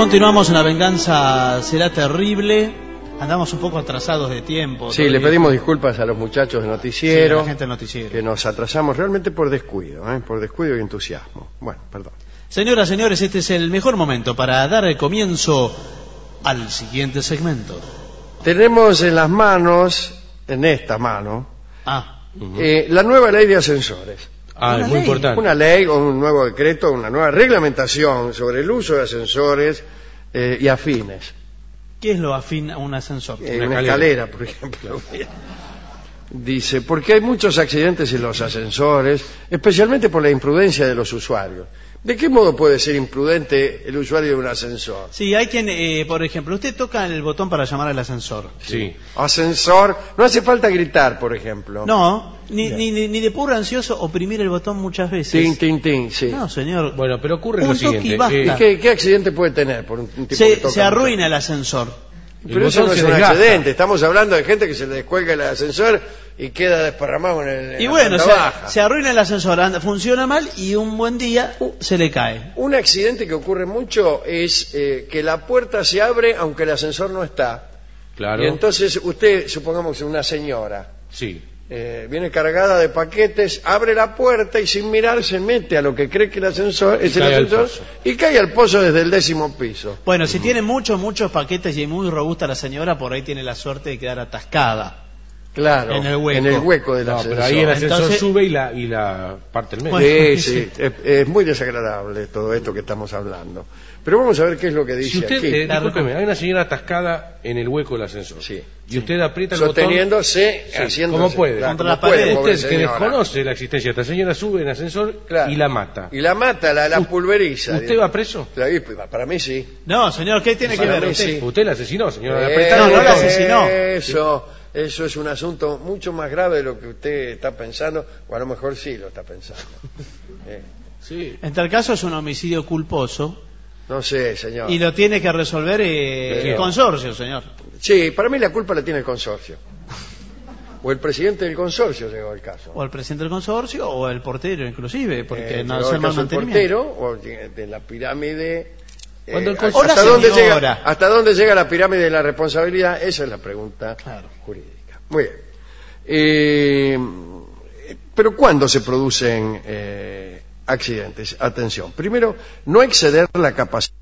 Continuamos en La Venganza Será Terrible. Andamos un poco atrasados de tiempo. Sí, le pedimos disculpas a los muchachos de noticiero, sí, a la gente del noticiero, que nos atrasamos realmente por descuido, por descuido y entusiasmo. Bueno, perdón. Señoras, señores, este es el mejor momento para dar el comienzo al siguiente segmento. Tenemos en las manos, en esta mano, la nueva ley de ascensores. Es muy importante. Una ley o un nuevo decreto, una nueva reglamentación sobre el uso de ascensores y afines. ¿Qué es lo afín a un ascensor? Una escalera, por ejemplo. Dice, porque hay muchos accidentes en los ascensores, especialmente por la imprudencia de los usuarios. ¿De qué modo puede ser imprudente el usuario de un ascensor? Sí, hay quien, por ejemplo, usted toca el botón para llamar al ascensor. Sí. Ascensor, no hace falta gritar, por ejemplo. No, ni de puro ansioso oprimir el botón muchas veces. Tin, tin, tin, sí. No, señor. Bueno, pero ocurre lo Un toque y siguiente. basta. ¿Qué accidente puede tener por un tipo que toca Se arruina el ascensor. Pero eso no es un accidente, estamos hablando de gente que se le descuelga el ascensor y queda desparramado en Y la bueno, planta baja. se arruina el ascensor, funciona mal y un buen día se le cae. Un accidente que ocurre mucho es que la puerta se abre aunque el ascensor no está. Claro. Y entonces usted, supongamos una señora, Sí. viene cargada de paquetes, abre la puerta y sin mirar se mete a lo que cree que el ascensor es el cae al ascensor pozo. y cae al pozo desde el 10º piso. Bueno, si tiene muchos paquetes y es muy robusta la señora, por ahí tiene la suerte de quedar atascada. Claro, En el hueco. en el hueco del No, ascensor. pero ahí el ascensor Entonces- sube y la parte del medio. Bueno, Sí, es muy desagradable todo esto que estamos hablando. Pero vamos a ver qué es lo que dice Si usted, aquí. discúlpeme, hay una señora atascada en el hueco del ascensor. Sí. Y usted aprieta el botón. Sosteniéndose, Sí, haciéndose. ¿cómo puede? Claro, Contra como la pared. puede, pobre Usted que señora. desconoce la existencia de esta señora sube en el ascensor Claro. y la mata. Y la mata, la pulveriza. ¿Usted va preso? Para mí sí. No, señor, ¿qué tiene que Para ver mí usted? sí. Usted la asesinó, señora. Eh, Apretar no, el no la botón. asesinó. Eso es un asunto mucho más grave de lo que usted está pensando, o a lo mejor sí lo está pensando. Sí. En tal caso es un homicidio culposo No sé, señor. y lo tiene que resolver el consorcio, señor. Sí, para mí la culpa la tiene el consorcio. O el presidente del consorcio llegó al caso. O el presidente del consorcio o el portero inclusive, porque no llegó hace al mal caso el mantenimiento. portero o de la pirámide. Cuando el ¿hasta, o la dónde señora. ¿Hasta dónde llega la pirámide de la responsabilidad? Esa es la pregunta Claro. jurídica. Muy bien. Pero ¿cuándo se producen accidentes? Atención. Primero, no exceder la capacidad.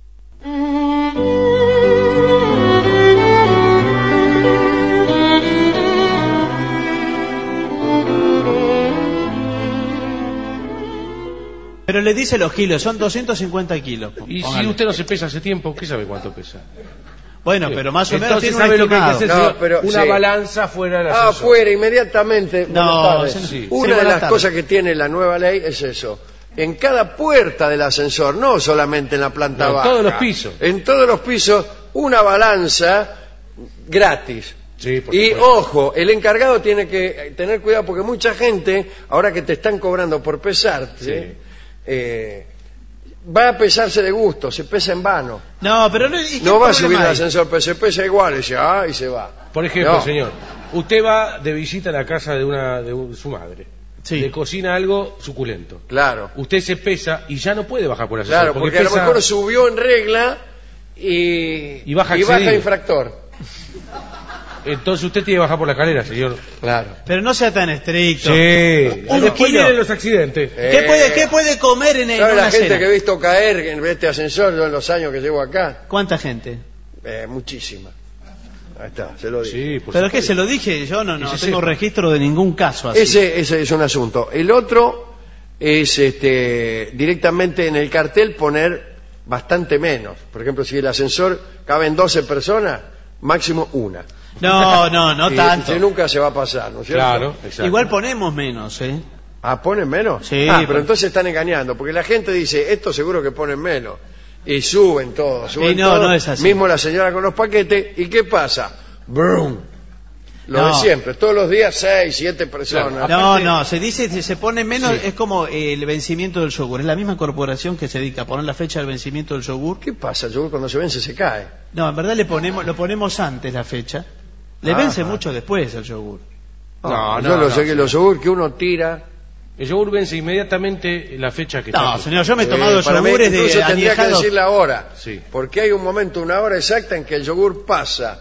Pero le dice los kilos, son 250 kilos. Y si Póngale. usted no se pesa hace tiempo, ¿qué sabe cuánto pesa? Bueno, pero más o menos Entonces tiene un sabe lo que hay que hacer, estimado. No, pero una sí. balanza fuera del ascensor. Afuera, inmediatamente. No, buenas tardes. sí. Una Sí, de buenas las tardes. cosas que tiene la nueva ley es eso. En cada puerta del ascensor, no solamente en la planta No, en baja. todos los pisos. En todos los pisos, una balanza gratis. Sí, por Y supuesto. ojo, el encargado tiene que tener cuidado porque mucha gente, ahora que te están cobrando por pesarte, va a pesarse de gusto, se pesa en vano. No, pero no, ¿y qué No va a subir problema al hay? ascensor, pero se pesa igual, y se va. Por ejemplo, No. señor, usted va de visita a la casa de su madre. Sí. Le cocina algo suculento. Claro. Usted se pesa y ya no puede bajar por el ascensor. Claro, porque a lo pesa- mejor subió en regla y baja excedido. infractor. Entonces usted tiene que bajar por la escalera, señor. Claro. Pero no sea tan estricto. Sí. Un Después kilo. vienen los accidentes. ¿Qué puede comer en ¿Sabe una la gente cena? que he visto caer en este ascensor yo en los años que llevo acá? ¿Cuánta gente? Muchísima. Ahí está, se lo digo. Sí, por Pero es que supuesto. se lo dije, yo no Ese tengo sepa. registro de ningún caso así. Ese es un asunto. El otro es directamente en el cartel poner bastante menos. Por ejemplo, si el ascensor caben 12 personas, máximo una. No Y tanto. nunca se va a pasar, ¿no es cierto? Claro, exacto. Igual ponemos menos, ¿eh? ¿Ponen menos? Sí, pero pero- entonces están engañando, porque la gente dice, esto seguro que ponen menos. Y suben todo, Y no, todo. no es así. Mismo la señora con los paquetes, ¿y qué pasa? ¡Brum! Lo No. de siempre, todos los días 6, 7 personas. No, Aparte- se dice que se pone menos, Sí. es como el vencimiento del yogur. Es la misma corporación que se dedica a poner la fecha del vencimiento del yogur. ¿Qué pasa? El yogur cuando se vence se cae. No, en verdad lo ponemos antes la fecha. Le Ajá. vence mucho después el yogur. No, yo lo sé no, que sí. los yogur que uno tira El yogur vence inmediatamente la fecha que está. No, aquí. señor, yo me he tomado Para mí yogures incluso de tendría que añejados. decir la hora. Sí. Porque hay un momento, una hora exacta en que el yogur pasa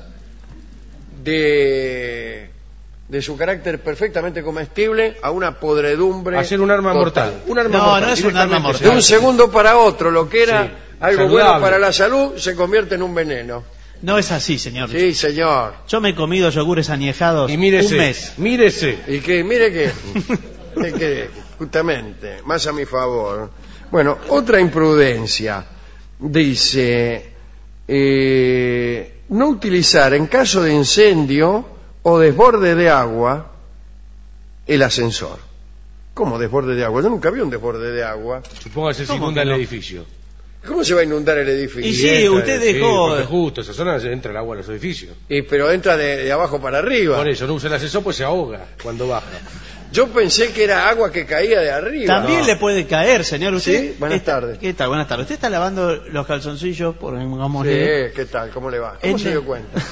de su carácter perfectamente comestible a una podredumbre. Hacer un arma total. mortal. Un arma No, mortal, no es un arma directamente. mortal. De un segundo para otro, lo que era Sí, algo saludable. bueno para la salud se convierte en un veneno. No es así, señor. Sí, señor. Yo me he comido yogures añejados Y mírese, un mes. mírese. Y que, mire que, es que, justamente, más a mi favor. Bueno, otra imprudencia. Dice, no utilizar en caso de incendio o desborde de agua el ascensor. ¿Cómo desborde de agua? Yo nunca vi un desborde de agua. Supongo que se ¿Cómo inunda que el no? edificio. ¿Cómo se va a inundar el edificio? Y sí, entra, usted dejó- porque justo esa zona entra el agua a los edificios. Pero entra de abajo para arriba. Por eso no usa el ascensor, pues se ahoga cuando baja. Yo pensé que era agua que caía de arriba. También No. le puede caer, señor. Usted Sí, buenas está- tardes. ¿Qué tal? Buenas tardes. Usted está lavando los calzoncillos, por digamos, Sí, ¿qué tal? ¿Cómo le va? ¿Cómo En se el- dio cuenta?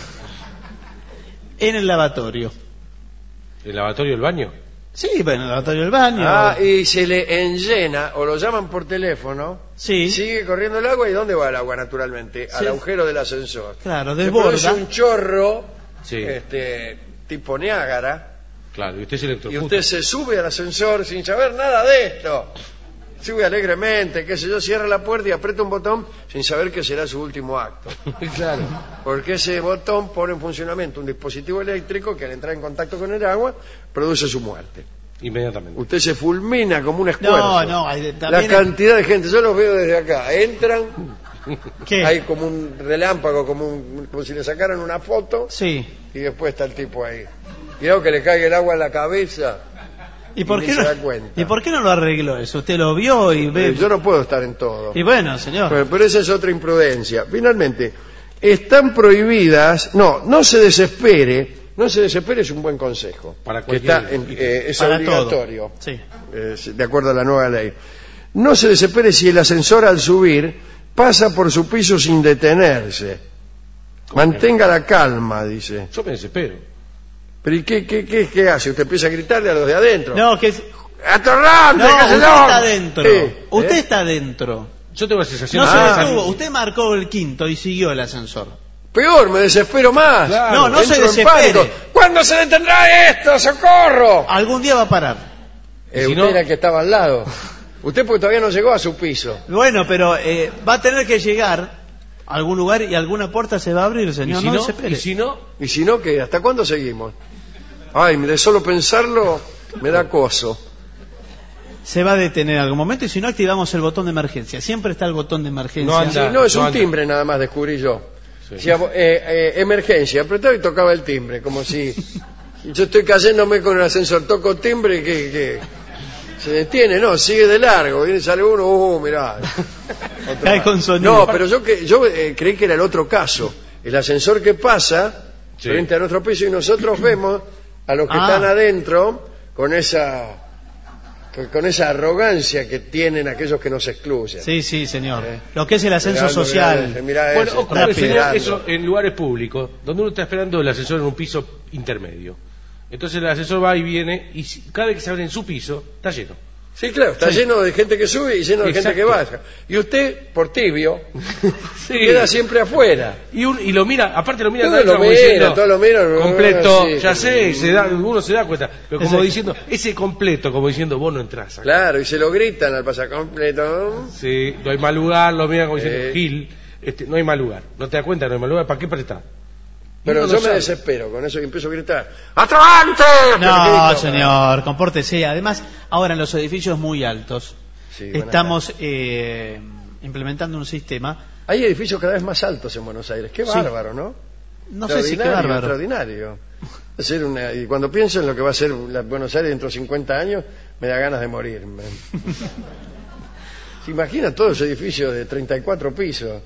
en el lavatorio. ¿El lavatorio del baño? Sí, bueno, el lavatorio del baño. Y se le enllena o lo llaman por teléfono. Sí. Sigue corriendo el agua y ¿dónde va el agua naturalmente? Al Sí. agujero del ascensor. Claro, Se desborda. produce un chorro Sí. tipo Niágara Claro, y usted se y electrocuta. usted se sube al ascensor sin saber nada de esto. Sube alegremente, qué sé yo, cierra la puerta y aprieta un botón sin saber que será su último acto. Claro. Porque ese botón pone en funcionamiento un dispositivo eléctrico que al entrar en contacto con el agua produce su muerte. Inmediatamente. Usted se fulmina como un esfuerzo. No, La también. cantidad de gente, yo los veo desde acá, entran, ¿Qué? hay como un relámpago, como si le sacaran una foto Sí. y después está el tipo ahí. Cuidado que le caiga el agua en la cabeza. ¿Y por ni qué se no? da cuenta. ¿Y por qué no lo arregló eso? Usted lo vio y ve. Yo no puedo estar en todo. Y bueno, señor. Bueno, pero esa es otra imprudencia. Finalmente, están prohibidas. No se desespere. No se desespere es un buen consejo. Para que cualquier- es Para obligatorio. todo. Sí. De acuerdo a la nueva ley. No se desespere si el ascensor al subir pasa por su piso sin detenerse. Mantenga la calma, dice. Yo me desespero. Pero ¿y qué hace? ¿Usted empieza a gritarle a los de adentro? No, que. ¡Atorrante! No, qué sé usted yo! está adentro. Sí. Usted ¿Eh? está adentro. Yo tengo la sensación No de se que detuvo. Usted marcó el quinto y siguió el ascensor. Peor, me desespero más. Claro. No se Entro en desespere. pánico. ¿Cuándo se detendrá esto? ¡Socorro! Algún día va a parar. Si Usted no- era el que estaba al lado. Usted porque todavía no llegó a su piso. Bueno, pero va a tener que llegar a algún lugar y alguna puerta se va a abrir, ¿Y señor. si no no? desespere. ¿Y si no? Y si no, ¿qué? ¿Hasta cuándo seguimos? Ay, de solo pensarlo me da coso. Se va a detener en algún momento y si no activamos el botón de emergencia. Siempre está el botón de emergencia. No anda. Si no, es no un anda. timbre nada más, descubrí yo. Sí. Decía, emergencia, apretaba y tocaba el timbre, como si yo estoy cayéndome con el ascensor, toco timbre y que se detiene, no, sigue de largo, viene, sale uno, mirá. Otro Cae más. con sonido. No, pero yo creí que era el otro caso, el ascensor que pasa Sí. frente a nuestro piso y nosotros vemos a los que Ah. están adentro con esa arrogancia que tienen aquellos que nos excluyen. Sí, sí, señor. Lo que es el ascenso Mirando, social. mirá Bueno, ese, ocurre, está señor, esperando. eso en lugares públicos, donde uno está esperando el ascensor en un piso intermedio. Entonces el ascensor va y viene, y cada vez que se abre en su piso, está lleno. Sí, claro, está lleno de gente que sube y lleno de gente que Exacto. baja. Y usted, por tibio, Sí. queda siempre afuera. Y lo mira, aparte lo mira Todo adentro lo como mira, diciendo, todo lo mira, completo, sí, ya sí. sé, uno se da cuenta, pero como Ese- diciendo, ese completo, como diciendo, vos no entras acá. Claro, y se lo gritan al pasar completo. Sí, no hay mal lugar, lo mira como diciendo, Sí. Gil, no hay mal lugar. No te das cuenta, no hay mal lugar, ¿para qué prestar? Pero Uno yo lo me sabe. desespero con eso y empiezo a gritar ¡Atrante! No, señor, compórtese. Además, ahora en los edificios muy altos Sí, buenas estamos implementando un sistema. Hay edificios cada vez más altos en Buenos Aires. Qué Sí. bárbaro, ¿no? No sé si qué Extraordinario, bárbaro. extraordinario. Y cuando pienso en lo que va a ser Buenos Aires dentro de 50 años, me da ganas de morirme. ¿Se imagina todos los edificios de 34 pisos?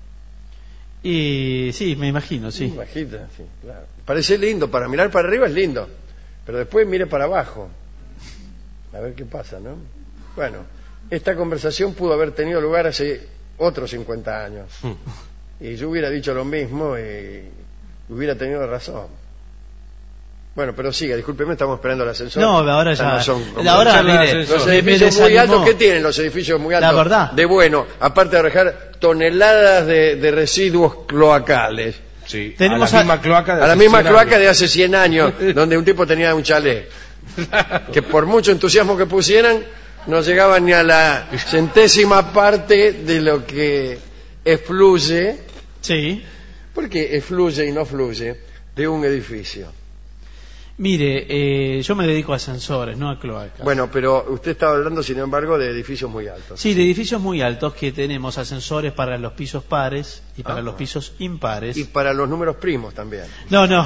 Y sí, me imagino, sí. Imagina, sí, claro. Parece lindo, para mirar para arriba es lindo, pero después mire para abajo. A ver qué pasa, ¿no? Bueno, esta conversación pudo haber tenido lugar hace otros 50 años. Y yo hubiera dicho lo mismo y hubiera tenido razón. Bueno, pero siga, discúlpeme, estamos esperando el ascensor. No, ahora ya. No son como- Ahora, Los mire, Los me edificios muy desanimó. altos, ¿qué tienen los edificios muy altos? La verdad. De bueno, aparte de dejar toneladas de residuos cloacales. Sí, Tenemos a la misma cloaca de A la hace misma 100 cloaca años. de hace 100 años, donde un tipo tenía un chalet. Que por mucho entusiasmo que pusieran, no llegaban ni a la centésima parte de lo que efluye, Sí. porque efluye y no fluye, de un edificio. Mire, yo me dedico a ascensores, no a cloacas. Bueno, pero usted estaba hablando, sin embargo, de edificios muy altos. Sí, de edificios muy altos que tenemos ascensores para los pisos pares y para Ah. los pisos impares. Y para los números primos también. No, no.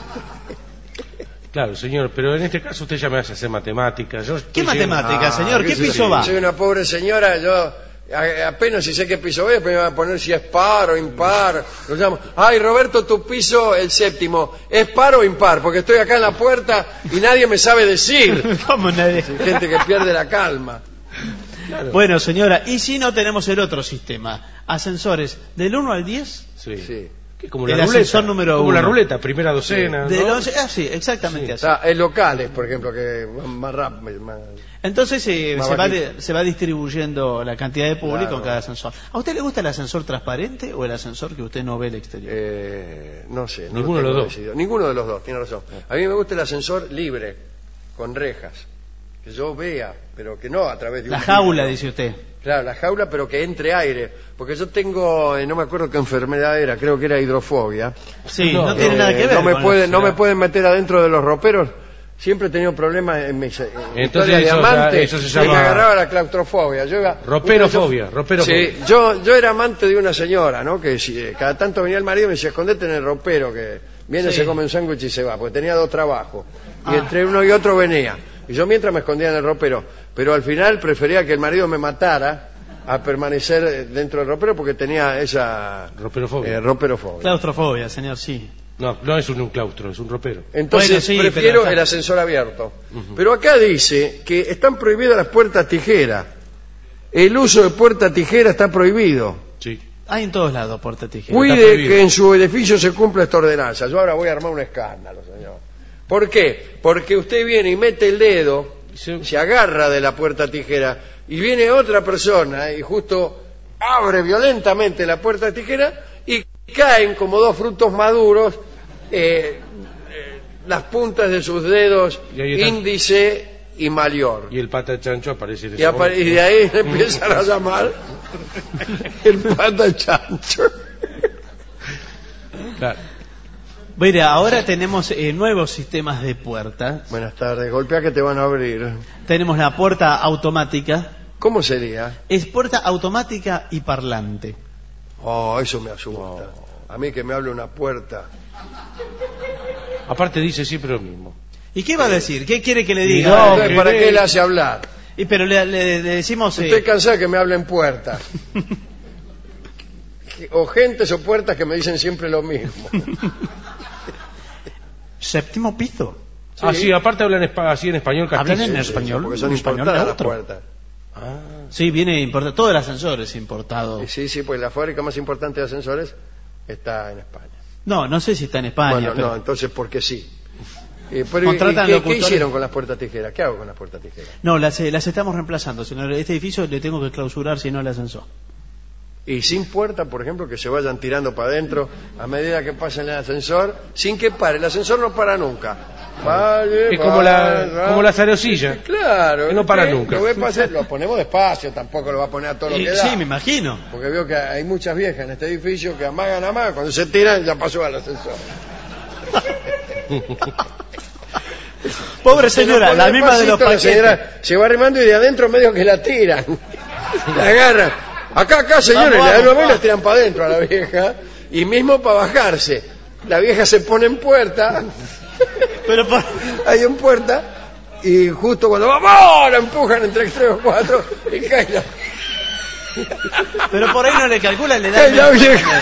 Claro, señor, pero en este caso usted ya me hace hacer matemáticas. Yo ¿Qué estoy matemática, señor? ¿Qué sé piso yo. va? Soy una pobre señora, yo apenas si sé qué piso voy, después me van a poner si es par o impar. Lo llamo. Ay, Roberto, tu piso, el séptimo, ¿es par o impar? Porque estoy acá en la puerta y nadie me sabe decir. ¿Cómo nadie? Hay gente que pierde la calma. Bueno, señora, ¿y si no tenemos el otro sistema? Ascensores del 1 al 10, Sí. Sí. Que como El la ruleta. ascensor número Como la 1. ruleta, primera docena. del ¿no? 11... sí, exactamente así. En locales, por ejemplo, que más rápido. Entonces Más se bajito. va distribuyendo la cantidad de público Claro. en cada ascensor. ¿A usted le gusta el ascensor transparente o el ascensor que usted no ve el exterior? No sé. no Ninguno de lo los tengo dos. decidido. Ninguno de los dos, tiene razón. A mí me gusta el ascensor libre, con rejas. Que yo vea, pero que no a través de La un jaula, vidrio. dice usted. Claro, la jaula, pero que entre aire. Porque yo tengo, no me acuerdo qué enfermedad era, creo que era hidrofobia. Sí, No, no, tiene nada que ver. No me con pueden, eso. no me pueden meter adentro de los roperos. Siempre he tenido problemas en mi historia de eso, amante. eso se que llama- me agarraba la claustrofobia. Yo iba- Roperofobia, Sí, yo era amante de una señora, ¿no? Que cada tanto venía el marido y me decía, escondete en el ropero, que viene, Sí. se come un sándwich y se va, porque tenía 2 trabajos. Y Ah. entre uno y otro venía. Y yo mientras me escondía en el ropero. Pero al final prefería que el marido me matara a permanecer dentro del ropero porque tenía esa Roperofobia. roperofobia. Claustrofobia, señor, sí. No, no es un claustro, es un ropero. Entonces Bueno, sí, prefiero pero- el ascensor abierto. Pero acá dice que están prohibidas las puertas tijeras. El uso de puerta tijera está prohibido. Sí. Hay en todos lados puerta tijera. Cuide prohibido. que en su edificio se cumpla esta ordenanza. Yo ahora voy a armar un escándalo, señor. ¿Por qué? Porque usted viene y mete el dedo, se agarra de la puerta tijera y viene otra persona y justo abre violentamente la puerta tijera y caen como 2 frutos maduros las puntas de sus dedos Y ahí está. índice y mayor. Y el pata de chancho aparece en ese Y momento. de ahí le empiezan a llamar el pata chancho. Claro. Mire, ahora tenemos nuevos sistemas de puertas. Buenas tardes, golpea que te van a abrir. Tenemos la puerta automática. ¿Cómo sería? Es puerta automática y parlante. Oh, eso me asusta. A mí que me hable una puerta. Aparte dice siempre lo mismo. ¿Y qué va a decir? ¿Qué quiere que le diga? No, Entonces, ¿para querés. qué le hace hablar? Y pero le decimos... Estoy cansado de que me hablen puertas. O gentes o puertas que me dicen siempre lo mismo. séptimo piso. Sí. Ah, sí, aparte hablan así en español Hablan castizo. en español. Porque son español importadas las neutro. puertas. Sí, viene importado. Todo el ascensor es importado. Sí, sí, pues la fábrica más importante de ascensores está en España. No sé si está en España. Bueno, pero... no, entonces porque sí. Pero, Contratan ¿qué locutores. hicieron con las puertas tijeras? ¿Qué hago con las puertas tijeras? No, las estamos reemplazando, señor. Este edificio le tengo que clausurar si no el ascensor. Y sin puerta, por ejemplo, que se vayan tirando para adentro a medida que pasen el ascensor, sin que pare. El ascensor no para nunca. Vale, Es como las aerosillas. Claro. Que no para usted nunca. Lo ve pasar, lo ponemos despacio, tampoco lo va a poner a todo lo que da. Sí, me imagino. Porque veo que hay muchas viejas en este edificio que amagan, cuando se tiran ya pasó al ascensor. Pobre Se señora, lo pone la misma de los despacito, la paquetes. señora se va arrimando y de adentro medio que la tiran. La agarran. Acá, señores, Vamos, le dan la mano y vamos. la tiran para adentro a la vieja. Y mismo para bajarse. La vieja se pone en puerta. Pero por... Hay en puerta. Y justo cuando vamos, la empujan entre 3 o 4 y cae la, Pero por ahí no le calcula, le da... cae la vieja.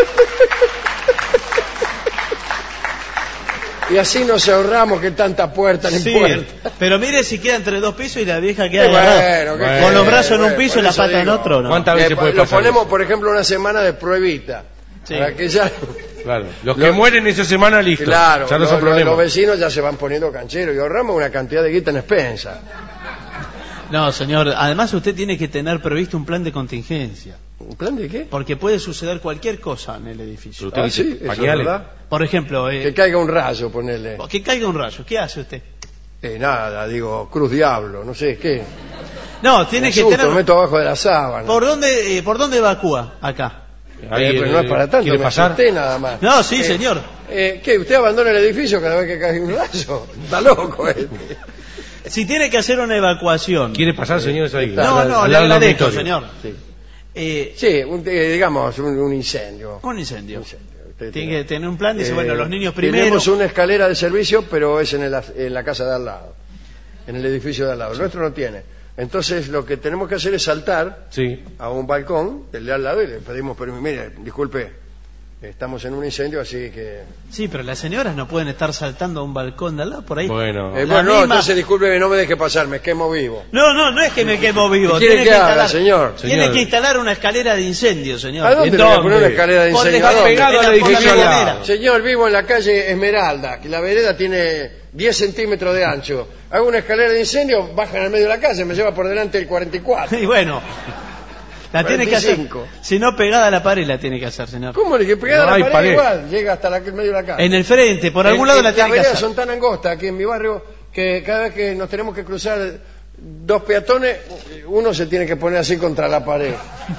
Y así nos ahorramos que tanta puerta en Sí, puerta. pero mire si queda entre 2 pisos y la vieja queda Qué agarrada. bueno, qué Con los bueno, brazos en un bueno, piso por y la eso pata en digo. otro, ¿no? ¿Cuántas veces puede Lo pasar ponemos, eso? por ejemplo, una semana de pruebita. Sí. Para que ya Claro. Los que mueren esa semana, listo. Claro, ya no son los problemas. vecinos ya se van poniendo cancheros y ahorramos una cantidad de guita en expensa. No, señor, además usted tiene que tener previsto un plan de contingencia. ¿Un plan de qué? Porque puede suceder cualquier cosa en el edificio. Pero usted Sí, dice eso es pañales. verdad. Por ejemplo, Que caiga un rayo, ponele. que caiga un rayo. ¿Qué hace usted? Nada, digo, cruz diablo, no sé, ¿qué? No, tiene Me que asusto, tener... me meto abajo de la sábana. ¿Por dónde evacúa acá? Ahí, Pero no es para tanto, ¿quiere me pasar? asusté nada más. No, sí, señor. ¿Qué? ¿Usted abandona el edificio cada vez que cae un rayo? Está loco este. Si tiene que hacer una evacuación... ¿Quiere pasar, señores, ahí? No, no, Al le lado del agradezco, dormitorio. señor. Sí, sí digamos, un incendio. Un incendio. Usted Tiene que tener un plan, dice, bueno, los niños primero... Tenemos una escalera de servicio, pero es en la casa de al lado, en el edificio de al lado. El nuestro no tiene. Entonces lo que tenemos que hacer es saltar Sí. a un balcón del de al lado y le pedimos permiso. Mire, disculpe, estamos en un incendio, así que... Sí, pero las señoras no pueden estar saltando a un balcón de al lado, por ahí. Bueno. La bueno, misma- entonces disculpe, no me deje pasar, me quemo vivo. No es que me quemo vivo. ¿Qué quiere Tiene que haga, instalar- señor? Tiene Señor. que instalar una escalera de incendio, señor. ¿A dónde le voy a poner una escalera de Por incendio? debajo, ¿A dónde? pegado en al la- por la edificio al lado. vereda. Señor, vivo en la calle Esmeralda, que la vereda tiene 10 centímetros de ancho. Hago una escalera de incendio, bajan al medio de la calle, me lleva por delante el 44. Y bueno, la tiene que hacer. 45. Si no, pegada a la pared la tiene que hacer, señor. ¿Cómo le que pegada No a hay la pared, pared. igual? Llega hasta el medio de la calle. En el frente, por algún lado la tiene Las que veredas hacer. son tan angostas aquí en mi barrio que cada vez que nos tenemos que cruzar dos peatones, uno se tiene que poner así contra la pared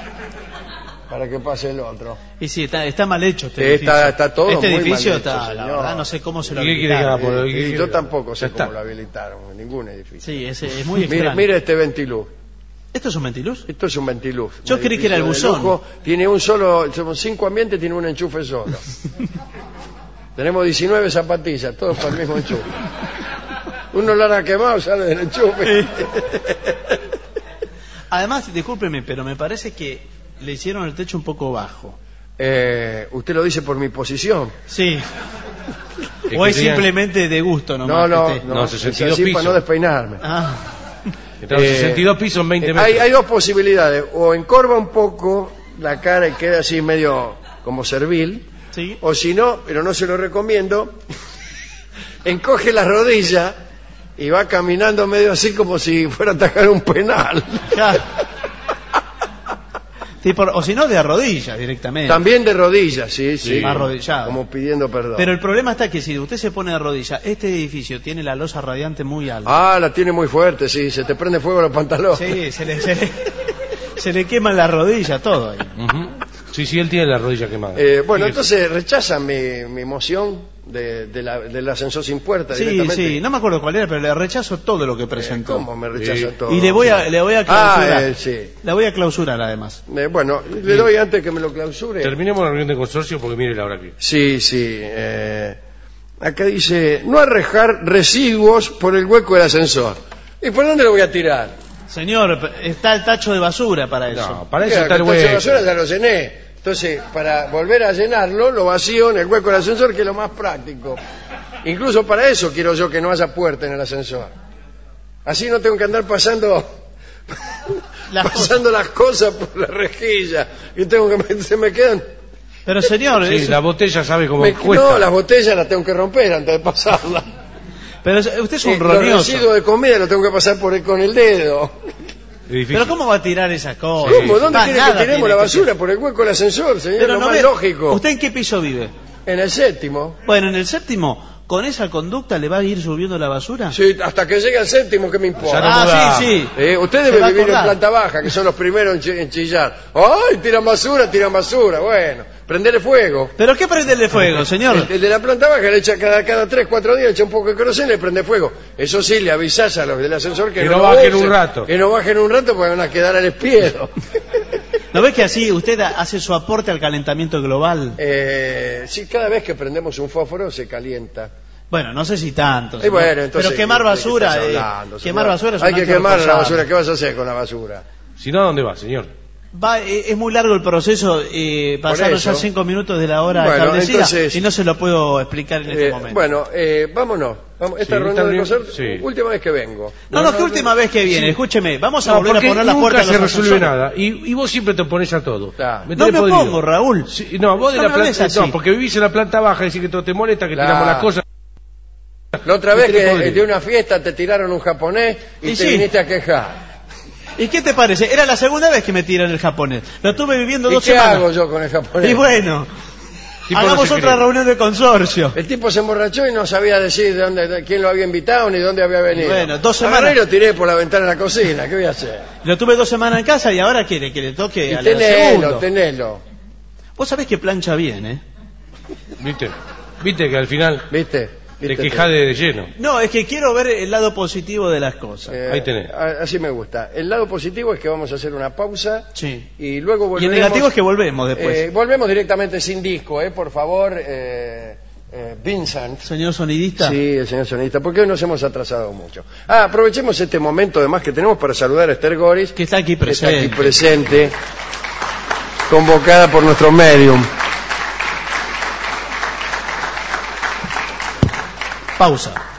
para que pase el otro. Y sí, está mal hecho este edificio. Está todo este muy edificio mal hecho, está, la señor. verdad, no sé cómo se lo ¿Y qué quiere que haga habilitaron. por- Y yo tampoco sé Ya está. cómo lo habilitaron en ningún edificio. Sí, es muy Mire, extraño. mire este ventiluz. ¿Esto es un ventiluz? Esto es un ventiluz. Yo Un creí que era el edificio de buzón. lujo. Tiene un solo, somos 5 ambientes, tiene un enchufe solo. Tenemos 19 zapatillas, todos para el mismo enchufe. Uno lo ha quemado, sale del enchufe. Además, discúlpeme, pero me parece que le hicieron el techo un poco bajo. Usted lo dice por mi posición. Sí. Es O que es tenían- simplemente de gusto nomás. No, que esté. No, es 62 así para pisos. no despeinarme. Ah, Entonces, 62 pisos en 20 metros. Hay dos posibilidades. O encorva un poco la cara y queda así medio como servil. sí. O si no, pero no se lo recomiendo, encoge la rodilla y va caminando medio así como si fuera a atacar un penal. Claro. Sí, o si no, de rodillas directamente. También de rodillas, sí, sí. Arrodillado. Como pidiendo perdón. Pero el problema está que si usted se pone de rodillas, este edificio tiene la losa radiante muy alta. Ah, la tiene muy fuerte, sí, se te prende fuego los pantalones. Sí, se le queman las rodillas, todo ahí. Ujú. Sí, sí, él tiene la rodilla quemada. Bueno, Fíjese. entonces rechazan mi moción del ascensor sin puerta Sí, directamente. sí, no me acuerdo cuál era, pero le rechazo todo lo que presentó. ¿Cómo me rechaza Sí. todo? Y le voy a clausurar. Sí. La voy a clausurar además. Bueno, le doy antes que me lo clausure. Terminemos la reunión de consorcio porque mire la hora que... Sí, sí. Acá dice, no arrojar residuos por el hueco del ascensor. ¿Y por dónde lo voy a tirar? Señor, está el tacho de basura para eso. No, para eso Mira, está el que tacho de hueco. basura ya lo llené. Entonces, para volver a llenarlo, lo vacío en el hueco del ascensor, que es lo más práctico. Incluso para eso quiero yo que no haya puerta en el ascensor. Así no tengo que andar pasando las cosas por la rejilla. Y tengo que se me quedan... Pero señor, Sí, eso- la botella sabe cómo no, cuesta. las botellas las tengo que romper antes de pasarlas. pero usted es un Los roñoso. residuos de comida los tengo que pasar con el dedo. Difícil. Pero ¿cómo va a tirar esas cosas? ¿Cómo? ¿Dónde Va, quiere que nada tiremos tiene la que basura? Por el hueco del ascensor, señor, Pero lo no más ve- lógico. ¿Usted en qué piso vive? En el séptimo. Bueno, en el séptimo, ¿con esa conducta le va a ir subiendo la basura? Sí, hasta que llegue al séptimo, ¿qué me importa? Ya no muda. sí. Usted Se debe va a vivir en acordar. planta baja, que son los primeros en chillar. ¡Ay, tiran basura! Bueno, prendele fuego. ¿Pero qué prenderle fuego, señor? El de la planta baja le echa cada 3, 4 días, le echa un poco de queroseno y le prende fuego. Eso sí, le avisás a los del ascensor que Que no no lo bajen usen, un rato. Que no bajen un rato porque van a quedar al espiedo. ¿No ves que así usted hace su aporte al calentamiento global? Sí, cada vez que prendemos un fósforo se calienta. Bueno, no sé si tanto. Y señor. bueno, entonces, pero quemar ¿de qué basura, estás hablando, quemar señor? basura es Hay un que acto quemar la responsable. basura. ¿Qué vas a hacer con la basura? Si no, ¿a dónde va, señor? Es muy largo el proceso, pasaron ya 5 minutos de la hora establecida, entonces, y no se lo puedo explicar en este momento. Bueno, vámonos. Esta reunión de coser, última vez que vengo. No, que última vez que viene, escúcheme, vamos a volver a poner la puerta a los nunca se resuelve ascensores. nada, y vos siempre te opones a todo. No me opongo, Raúl. Sí, no, vos de No la me planta, ves así. no, porque vivís en la planta baja y decís que todo te molesta, que tiramos las cosas. La otra vez que de una fiesta te tiraron un japonés y te viniste a quejar. ¿Y qué te parece? Era la segunda vez que me tiran el japonés. Lo estuve viviendo 2 qué semanas. hago yo con el japonés? Y bueno, Tipo hagamos no se otra cree. reunión de consorcio. El tipo se emborrachó y no sabía decir de quién lo había invitado ni dónde había venido. Bueno, 2 semanas. Agarré y lo tiré por la ventana de la cocina. ¿Qué voy a hacer? Lo tuve 2 semanas en casa y ahora quiere que le toque Y al segundo. tenelo. Vos sabés que plancha bien, ¿eh? ¿Viste que al final ¿Viste? te quejás de lleno? No, es que quiero ver el lado positivo de las cosas. Ahí tenés. Así me gusta. El lado positivo es que vamos a hacer una pausa Sí. y luego Y volveremos. el negativo es que volvemos después. Volvemos directamente sin disco, por favor, Vincent. Señor sonidista. Sí, el señor sonista, porque hoy nos hemos atrasado mucho. Aprovechemos este momento además que tenemos para saludar a Esther Goris, Que está aquí que está presente. aquí presente, convocada por nuestro medium. Pausa.